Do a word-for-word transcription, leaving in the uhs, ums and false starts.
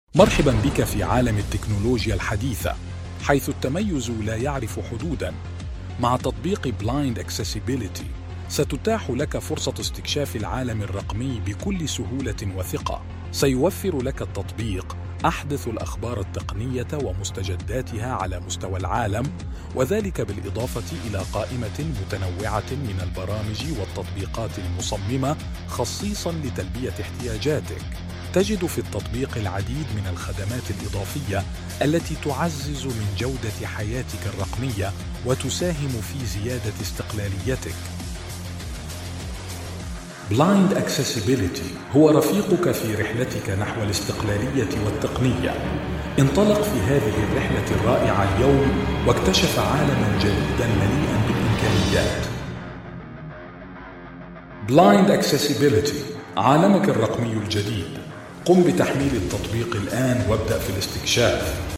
مرحبا بك في عالم التكنولوجيا الحديثة، حيث التميز لا يعرف حدوداً. مع تطبيق بلايند اكسسبيليتي ستتاح لك فرصة استكشاف العالم الرقمي بكل سهولة وثقة. سيوفر لك التطبيق أحدث الأخبار التقنية ومستجداتها على مستوى العالم، وذلك بالإضافة إلى قائمة متنوعة من البرامج والتطبيقات المصممة خصيصاً لتلبية احتياجاتك. تجد في التطبيق العديد من الخدمات الإضافية التي تعزز من جودة حياتك الرقمية وتساهم في زيادة استقلاليتك. بلايند اكسسبيليتي هو رفيقك في رحلتك نحو الاستقلالية والتقنية. انطلق في هذه الرحلة الرائعة اليوم واكتشف عالماً جديداً مليئاً بالإمكانيات. بلايند اكسسبيليتي، عالمك الرقمي الجديد. قم بتحميل التطبيق الآن وابدأ في الاستكشاف.